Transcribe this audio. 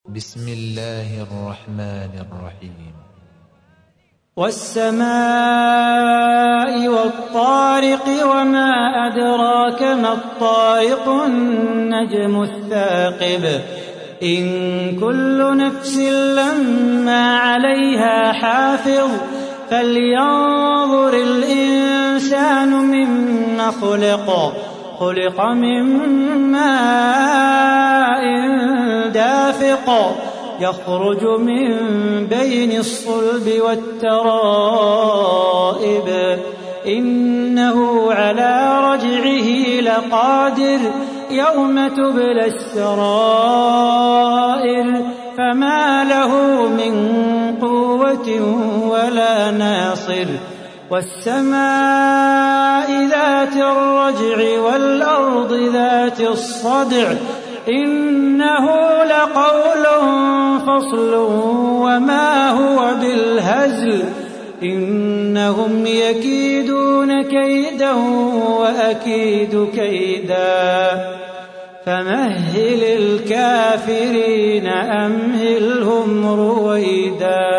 بسم الله الرحمن الرحيم. والسماء والطارق وما أدراك ما الطارق النجم الثاقب إن كل نفس لما عليها حافظ فلينظر الإنسان مما خلق من ماء دافق يخرج من بين الصلب والترائب إنه على رجعه لقادر يوم تبلى السرائر فما له من قوة ولا ناصر والسماء ذات الرجع والأرض ذات الصدع إنه لقول فصل وما هو بالهزل إنهم يكيدون كيدا وأكيد كيدا فمهل الكافرين أمهلهم رويدا.